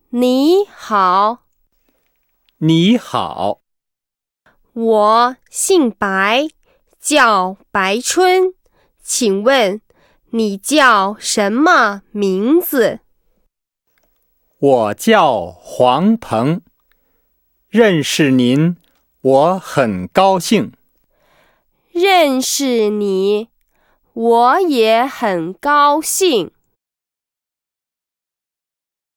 你好。 你好。 我姓白，叫白春，请问你叫什么名字？ 我叫黄鹏，认识您，我很高兴。 认识你，我也很高兴。